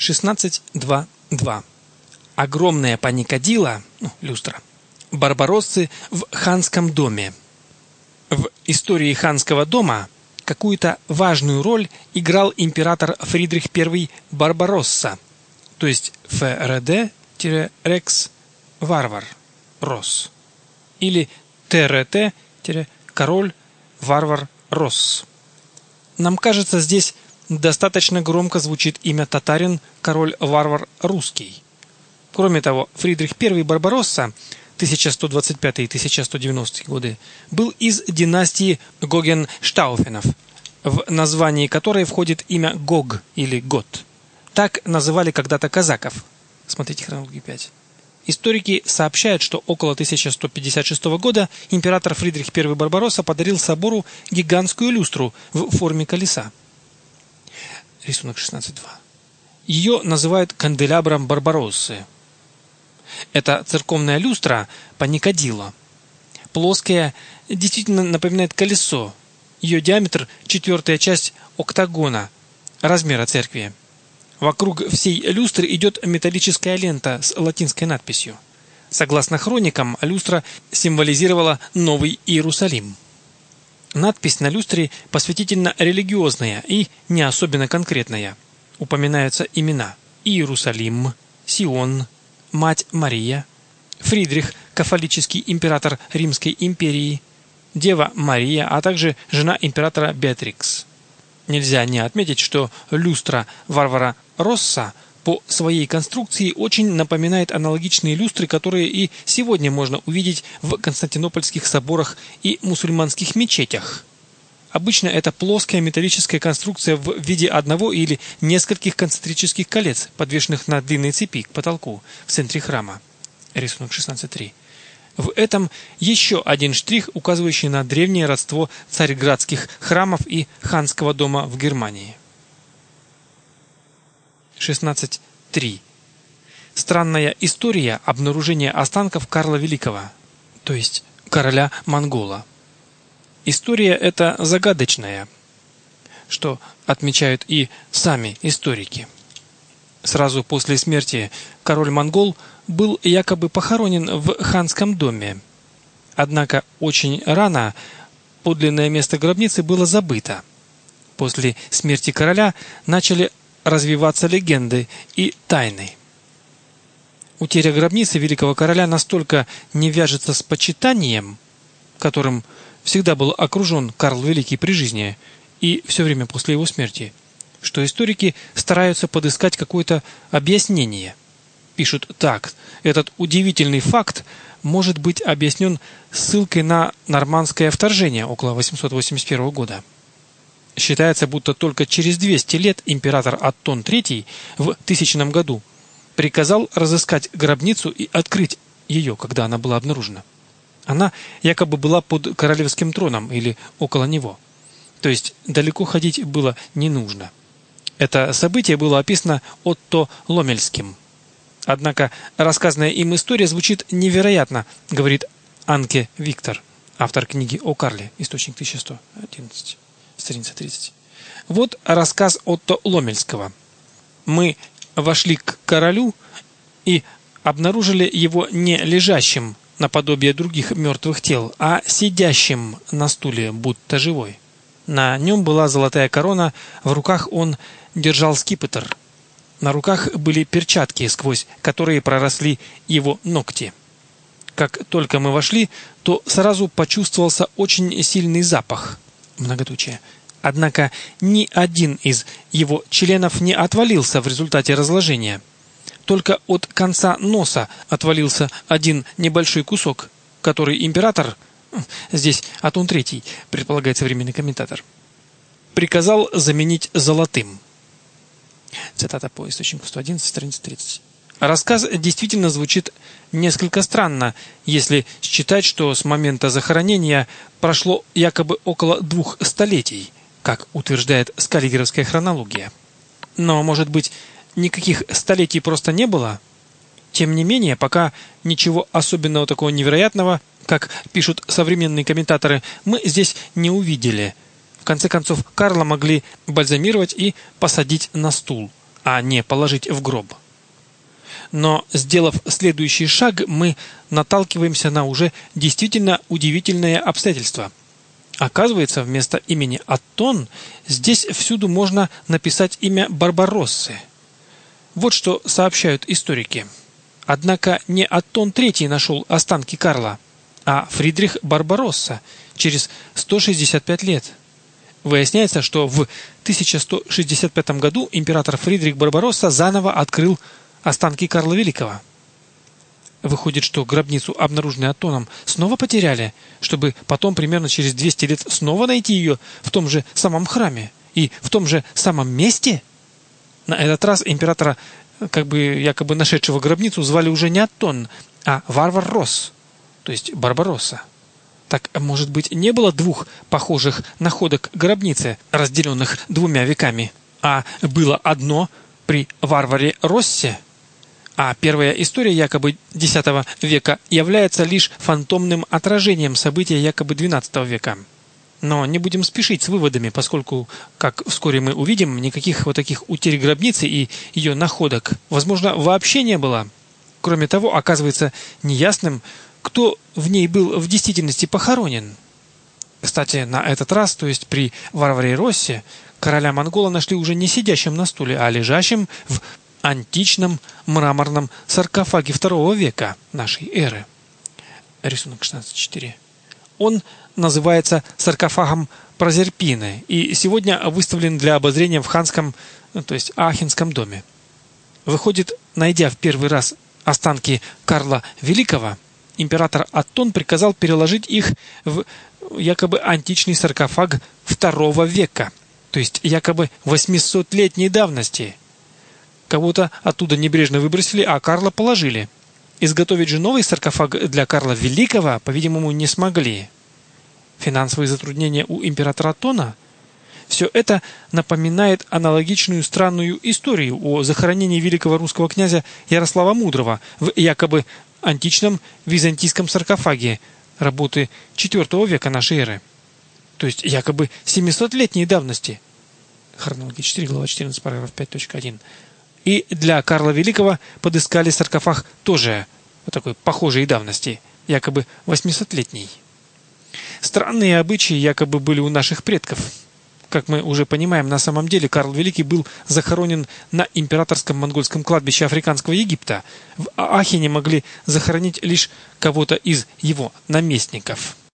16.2.2. Огромная паникадилла, люстра, барбароссы в ханском доме. В истории ханского дома какую-то важную роль играл император Фридрих I Барбаросса, то есть ФРД-Рекс Варвар Рос, или ТРТ-Король Варвар Росс. Нам кажется, здесь достаточно громко звучит имя татарин король-варвар русский. Кроме того, Фридрих I Барбаросса 1125-1190 годы был из династии Гогенштауфенов, в названии которой входит имя Гог или Гот. Так называли когда-то казаков. Смотрите хронологию 5. Историки сообщают, что около 1156 года император Фридрих I Барбаросса подарил собору гигантскую люстру в форме колеса. Рисунок 16.2. Ее называют канделябром Барбароссы. Это церковная люстра паникадилла. Плоская, действительно напоминает колесо. Ее диаметр – 4-я часть октагона, размера церкви. Вокруг всей люстры идет металлическая лента с латинской надписью. Согласно хроникам, люстра символизировала Новый Иерусалим. Надпись на люстре посвятительно-религиозная и не особенно конкретная. Упоминаются имена: Иерусалим, Сион, Мать Мария, Фридрих, кафолический император Римской империи, Дева Мария, а также жена императора Беатрикс. Нельзя не отметить, что люстра Варвара Росса по своей конструкции очень напоминает аналогичные люстры, которые и сегодня можно увидеть в константинопольских соборах и мусульманских мечетях. Обычно это плоская металлическая конструкция в виде одного или нескольких концентрических колец, подвешенных на длинной цепи к потолку в центре храма. Рисунок 16.3. В этом еще один штрих, указывающий на древнее родство царьградских храмов и ханского дома в Германии. 16.3. Странная история обнаружения останков Карла Великого, то есть короля Монгола. История эта загадочная, что отмечают и сами историки. Сразу после смерти король-монгол был якобы похоронен в ханском доме. Однако очень рано подлинное место гробницы было забыто. После смерти короля начали развиваться легенды и тайны. Утеря гробницы великого короля настолько не вяжется с почитанием, которым всегда был окружен Карл Великий при жизни и все время после его смерти, что историки стараются подыскать какое-то объяснение. Пишут так: этот удивительный факт может быть объяснен ссылкой на нормандское вторжение около 881 года. Считается, будто только через 200 лет император Оттон III в 1000 году приказал разыскать гробницу и открыть ее, когда она была обнаружена. Она якобы была под королевским троном или около него. То есть далеко ходить было не нужно. Это событие было описано Отто Ломельским. Однако рассказанная им история звучит невероятно, говорит Анке Виктор, автор книги о Карле, источник 1111, страница 30. Вот рассказ Отто Ломельского. Мы вошли к королю и обнаружили его не лежащим наподобие других мертвых тел, а сидящим на стуле, будто живой. На нем была золотая корона, в руках он держал скипетр. На руках были перчатки, сквозь которые проросли его ногти. Как только мы вошли, то сразу почувствовался очень сильный запах. Многоточие. Однако ни один из его членов не отвалился в результате разложения. Только от конца носа отвалился один небольшой кусок, который император, здесь Оттон III, предполагает современный комментатор, приказал заменить золотым. Цитата по источнику 111, страница 30. Рассказ действительно звучит несколько странно, если считать, что с момента захоронения прошло якобы около 2 столетий, как утверждает скаллигеровская хронология. Но, может быть, никаких столетий просто не было? Тем не менее, пока ничего особенного такого невероятного, как пишут современные комментаторы, мы здесь не увидели. В конце концов, Карла могли бальзамировать и посадить на стул. а не положить в гроб. Но, сделав следующий шаг, мы наталкиваемся на уже действительно удивительное обстоятельство. Оказывается, вместо имени Аттон здесь всюду можно написать имя Барбароссы. Вот что сообщают историки. Однако не Аттон III нашел останки Карла, а Фридрих Барбаросса через 165 лет. Выясняется, что в 1165 году император Фридрих Барбаросса заново открыл останки Карла Великого. Выходит, что гробницу, обнаруженную Аттоном, снова потеряли, чтобы потом примерно через 200 лет снова найти ее в том же самом храме и в том же самом месте? На этот раз императора, якобы нашедшего гробницу, звали уже не Аттон, а Варвар Росс, то есть Барбаросса. Так, может быть, не было двух похожих находок гробницы, разделенных 2 веками, а было одно при Варваре Россе? А первая история якобы X века является лишь фантомным отражением события якобы XII века. Но не будем спешить с выводами, поскольку, как вскоре мы увидим, никаких вот таких утерь гробницы и ее находок, возможно, вообще не было. Кроме того, оказывается неясным, кто в ней был в действительности похоронен. Кстати, на этот раз, то есть при Варваре Россе, короля Монгола нашли уже не сидящим на стуле, а лежащим в античном мраморном саркофаге II века нашей эры. Рисунок 16.4. Он называется саркофагом Прозерпины и сегодня выставлен для обозрения в ханском, то есть Аахенском доме. Выходит, найдя в первый раз останки Карла Великого, император Аттон приказал переложить их в якобы античный саркофаг II века, то есть якобы 800-летней давности. Кого-то оттуда небрежно выбросили, а Карла положили. Изготовить же новый саркофаг для Карла Великого, по-видимому, не смогли. Финансовые затруднения у императора Аттона? Все это напоминает аналогичную странную историю о захоронении великого русского князя Ярослава Мудрого в якобы античном византийском саркофаге работы IV века нашей эры. То есть якобы 700-летней давности. Хронология 4, глава 14, параграф 5.1. И для Карла Великого подыскали саркофаг тоже такой похожей давности, якобы 800-летний. Странные обычаи якобы были у наших предков. Как мы уже понимаем, на самом деле Карл Великий был захоронен на императорском монгольском кладбище Африканского Египта. В Аахене могли захоронить лишь кого-то из его наместников.